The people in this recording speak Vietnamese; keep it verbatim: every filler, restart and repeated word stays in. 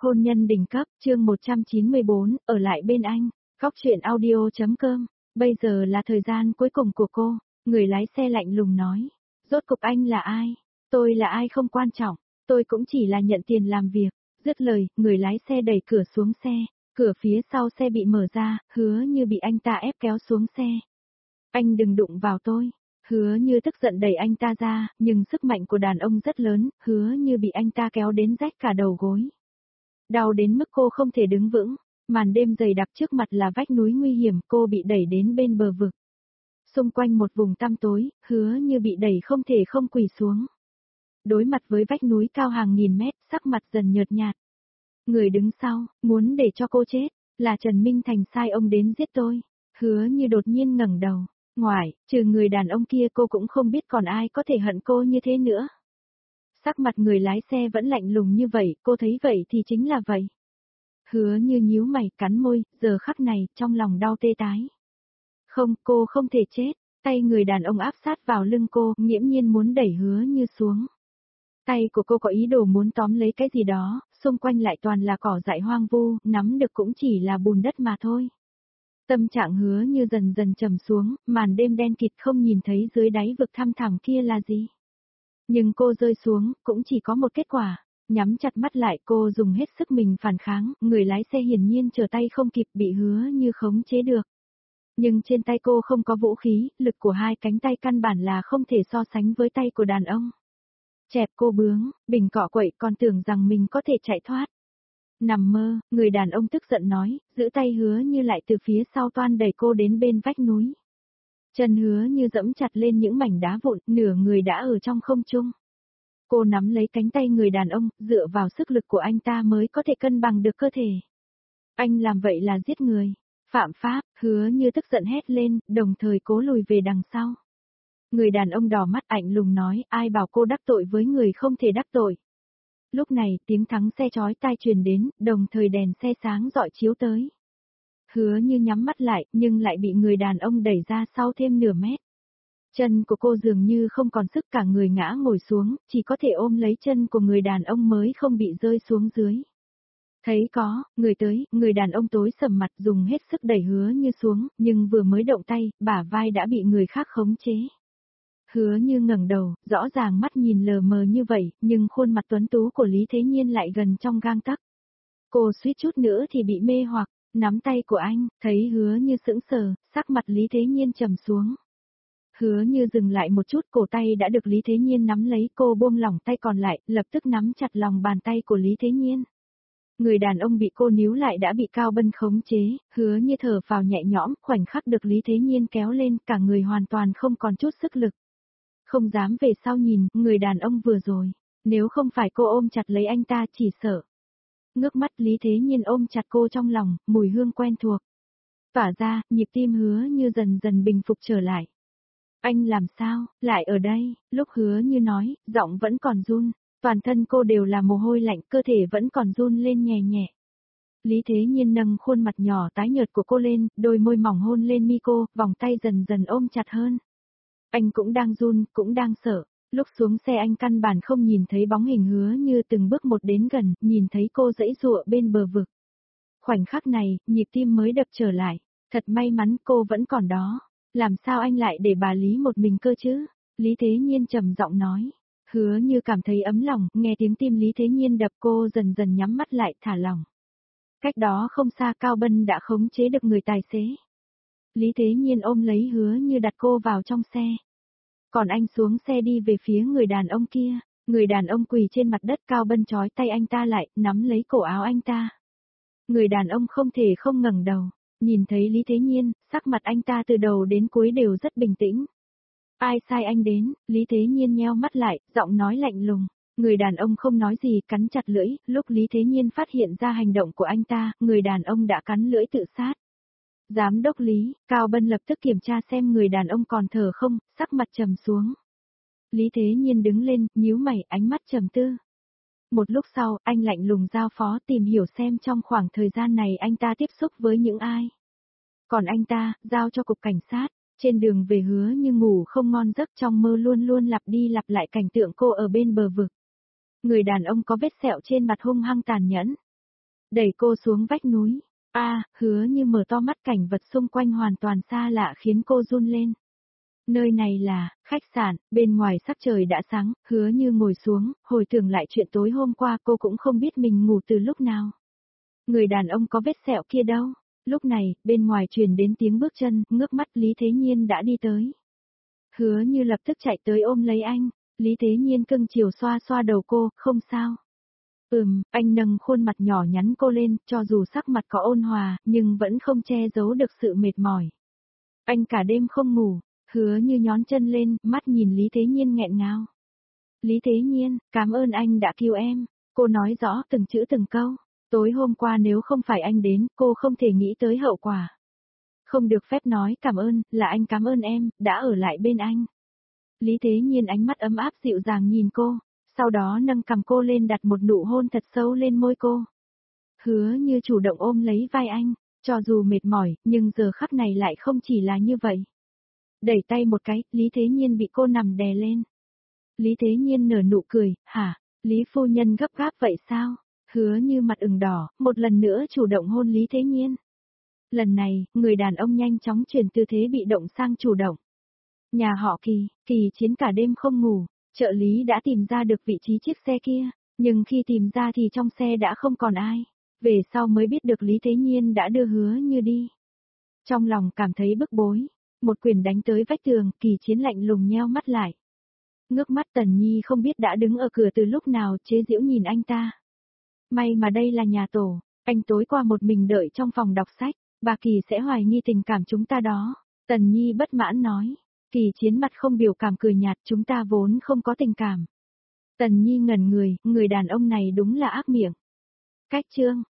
Hôn nhân đỉnh cấp, chương một trăm chín mươi bốn, ở lại bên anh. Góc truyện audio.com. Bây giờ là thời gian cuối cùng của cô. Người lái xe lạnh lùng nói. Rốt cục anh là ai? Tôi là ai không quan trọng. Tôi cũng chỉ là nhận tiền làm việc. Dứt lời, người lái xe đẩy cửa xuống xe. Cửa phía sau xe bị mở ra, Hứa Như bị anh ta ép kéo xuống xe. Anh đừng đụng vào tôi. Hứa Như tức giận đẩy anh ta ra, nhưng sức mạnh của đàn ông rất lớn, Hứa Như bị anh ta kéo đến rách cả đầu gối. Đau đến mức cô không thể đứng vững, màn đêm dày đặc trước mặt là vách núi nguy hiểm, cô bị đẩy đến bên bờ vực. Xung quanh một vùng tăm tối, Hứa Như bị đẩy không thể không quỳ xuống. Đối mặt với vách núi cao hàng nghìn mét, sắc mặt dần nhợt nhạt. Người đứng sau, muốn để cho cô chết, là Trần Minh Thành sai ông đến giết tôi. Hứa Như đột nhiên ngẩng đầu, ngoài, trừ người đàn ông kia cô cũng không biết còn ai có thể hận cô như thế nữa. Sắc mặt người lái xe vẫn lạnh lùng như vậy, cô thấy vậy thì chính là vậy. Hứa Như nhíu mày, cắn môi, giờ khắc này, trong lòng đau tê tái. Không, cô không thể chết, tay người đàn ông áp sát vào lưng cô, nghiễm nhiên muốn đẩy Hứa Như xuống. Tay của cô có ý đồ muốn tóm lấy cái gì đó, xung quanh lại toàn là cỏ dại hoang vu, nắm được cũng chỉ là bùn đất mà thôi. Tâm trạng Hứa Như dần dần trầm xuống, màn đêm đen kịt không nhìn thấy dưới đáy vực thăm thẳm kia là gì. Nhưng cô rơi xuống, cũng chỉ có một kết quả. Nhắm chặt mắt lại, cô dùng hết sức mình phản kháng, người lái xe hiển nhiên trở tay không kịp, bị Hứa Như khống chế được. Nhưng trên tay cô không có vũ khí, lực của hai cánh tay căn bản là không thể so sánh với tay của đàn ông. Chẹp cô bướng, bình cọ quậy, còn tưởng rằng mình có thể chạy thoát. Nằm mơ, người đàn ông tức giận nói, giữ tay Hứa Như lại từ phía sau toan đẩy cô đến bên vách núi. Chân Hứa Như dẫm chặt lên những mảnh đá vụn, nửa người đã ở trong không trung. Cô nắm lấy cánh tay người đàn ông, dựa vào sức lực của anh ta mới có thể cân bằng được cơ thể. Anh làm vậy là giết người. Phạm pháp, Hứa Như tức giận hét lên, đồng thời cố lùi về đằng sau. Người đàn ông đỏ mắt lạnh lùng nói, ai bảo cô đắc tội với người không thể đắc tội. Lúc này, tiếng thắng xe chói tai truyền đến, đồng thời đèn xe sáng rọi chiếu tới. Hứa Như nhắm mắt lại, nhưng lại bị người đàn ông đẩy ra sau thêm nửa mét. Chân của cô dường như không còn sức, cả người ngã ngồi xuống, chỉ có thể ôm lấy chân của người đàn ông mới không bị rơi xuống dưới. Thấy có, người tới, người đàn ông tối sầm mặt dùng hết sức đẩy Hứa Như xuống, nhưng vừa mới động tay, bả vai đã bị người khác khống chế. Hứa Như ngẩng đầu, rõ ràng mắt nhìn lờ mờ như vậy, nhưng khuôn mặt tuấn tú của Lý Thế Nhiên lại gần trong gang tấc. Cô suýt chút nữa thì bị mê hoặc, nắm tay của anh, thấy Hứa Như sững sờ, sắc mặt Lý Thế Nhiên trầm xuống. Hứa Như dừng lại một chút, cổ tay đã được Lý Thế Nhiên nắm lấy, cô buông lỏng tay còn lại, lập tức nắm chặt lòng bàn tay của Lý Thế Nhiên. Người đàn ông bị cô níu lại đã bị Cao Bân khống chế, Hứa Như thở phào nhẹ nhõm, khoảnh khắc được Lý Thế Nhiên kéo lên, cả người hoàn toàn không còn chút sức lực. Không dám về sau nhìn, người đàn ông vừa rồi, nếu không phải cô ôm chặt lấy anh ta chỉ sợ. Ngước mắt Lý Thế Nhiên ôm chặt cô trong lòng, mùi hương quen thuộc. Tỏa ra, nhịp tim Hứa Như dần dần bình phục trở lại. Anh làm sao, lại ở đây, lúc Hứa Như nói, giọng vẫn còn run, toàn thân cô đều là mồ hôi lạnh, cơ thể vẫn còn run lên nhẹ nhẹ. Lý Thế Nhiên nâng khuôn mặt nhỏ tái nhợt của cô lên, đôi môi mỏng hôn lên mi cô, vòng tay dần dần ôm chặt hơn. Anh cũng đang run, cũng đang sợ, lúc xuống xe anh căn bản không nhìn thấy bóng hình Hứa Như từng bước một đến gần, nhìn thấy cô giãy giụa bên bờ vực. Khoảnh khắc này, nhịp tim mới đập trở lại, thật may mắn cô vẫn còn đó. Làm sao anh lại để bà Lý một mình cơ chứ? Lý Thế Nhiên trầm giọng nói. Hứa Như cảm thấy ấm lòng, nghe tiếng tim Lý Thế Nhiên đập, cô dần dần nhắm mắt lại, thả lỏng. Cách đó không xa Cao Bân đã khống chế được người tài xế. Lý Thế Nhiên ôm lấy Hứa Như đặt cô vào trong xe. Còn anh xuống xe đi về phía người đàn ông kia. Người đàn ông quỳ trên mặt đất, Cao Bân trói tay anh ta lại, nắm lấy cổ áo anh ta. Người đàn ông không thể không ngẩng đầu. Nhìn thấy Lý Thế Nhiên, sắc mặt anh ta từ đầu đến cuối đều rất bình tĩnh. Ai sai anh đến? Lý Thế Nhiên nheo mắt lại, giọng nói lạnh lùng. Người đàn ông không nói gì, cắn chặt lưỡi, lúc Lý Thế Nhiên phát hiện ra hành động của anh ta, người đàn ông đã cắn lưỡi tự sát. Giám đốc Lý, Cao Bân lập tức kiểm tra xem người đàn ông còn thở không, sắc mặt trầm xuống. Lý Thế Nhiên đứng lên, nhíu mày, ánh mắt trầm tư. Một lúc sau, anh lạnh lùng giao phó tìm hiểu xem trong khoảng thời gian này anh ta tiếp xúc với những ai. Còn anh ta, giao cho cục cảnh sát. Trên đường về Hứa Như ngủ không ngon giấc, trong mơ luôn luôn lặp đi lặp lại cảnh tượng cô ở bên bờ vực. Người đàn ông có vết sẹo trên mặt hung hăng tàn nhẫn. đẩy cô xuống vách núi. A, Hứa Như mở to mắt, cảnh vật xung quanh hoàn toàn xa lạ khiến cô run lên. Nơi này là khách sạn, bên ngoài sắc trời đã sáng, Hứa Như ngồi xuống, hồi tưởng lại chuyện tối hôm qua, cô cũng không biết mình ngủ từ lúc nào. Người đàn ông có vết sẹo kia đâu? Lúc này, bên ngoài truyền đến tiếng bước chân, ngước mắt Lý Thế Nhiên đã đi tới. Hứa Như lập tức chạy tới ôm lấy anh, Lý Thế Nhiên cưng chiều xoa xoa đầu cô, không sao. Ừm, anh nâng khuôn mặt nhỏ nhắn cô lên, cho dù sắc mặt có ôn hòa, nhưng vẫn không che giấu được sự mệt mỏi. Anh cả đêm không ngủ, Hứa Như nhón chân lên, mắt nhìn Lý Thế Nhiên nghẹn ngào. Lý Thế Nhiên, cảm ơn anh đã cứu em, cô nói rõ từng chữ từng câu. Tối hôm qua nếu không phải anh đến, cô không thể nghĩ tới hậu quả. Không được phép nói cảm ơn, là anh cảm ơn em, đã ở lại bên anh. Lý Thế Nhiên ánh mắt ấm áp dịu dàng nhìn cô, sau đó nâng cằm cô lên đặt một nụ hôn thật sâu lên môi cô. Hứa Như chủ động ôm lấy vai anh, cho dù mệt mỏi, nhưng giờ khắc này lại không chỉ là như vậy. Đẩy tay một cái, Lý Thế Nhiên bị cô nằm đè lên. Lý Thế Nhiên nở nụ cười, hả, Lý phu nhân gấp gáp vậy sao? Hứa Như mặt ửng đỏ, một lần nữa chủ động hôn Lý Thế Nhiên. Lần này, người đàn ông nhanh chóng chuyển tư thế bị động sang chủ động. Nhà họ Kỳ, Kỳ Chiến cả đêm không ngủ, trợ lý đã tìm ra được vị trí chiếc xe kia, nhưng khi tìm ra thì trong xe đã không còn ai. Về sau mới biết được Lý Thế Nhiên đã đưa Hứa Như đi. Trong lòng cảm thấy bức bối, một quyền đánh tới vách tường, Kỳ Chiến lạnh lùng nheo mắt lại. Ngước mắt Tần Nhi không biết đã đứng ở cửa từ lúc nào, chế giễu nhìn anh ta. May mà đây là nhà tổ, anh tối qua một mình đợi trong phòng đọc sách, bà Kỳ sẽ hoài nghi tình cảm chúng ta đó. Tần Nhi bất mãn nói. Kỳ Chiến mặt không biểu cảm cười nhạt, chúng ta vốn không có tình cảm. Tần Nhi ngẩn người, người đàn ông này đúng là ác miệng. Cách chương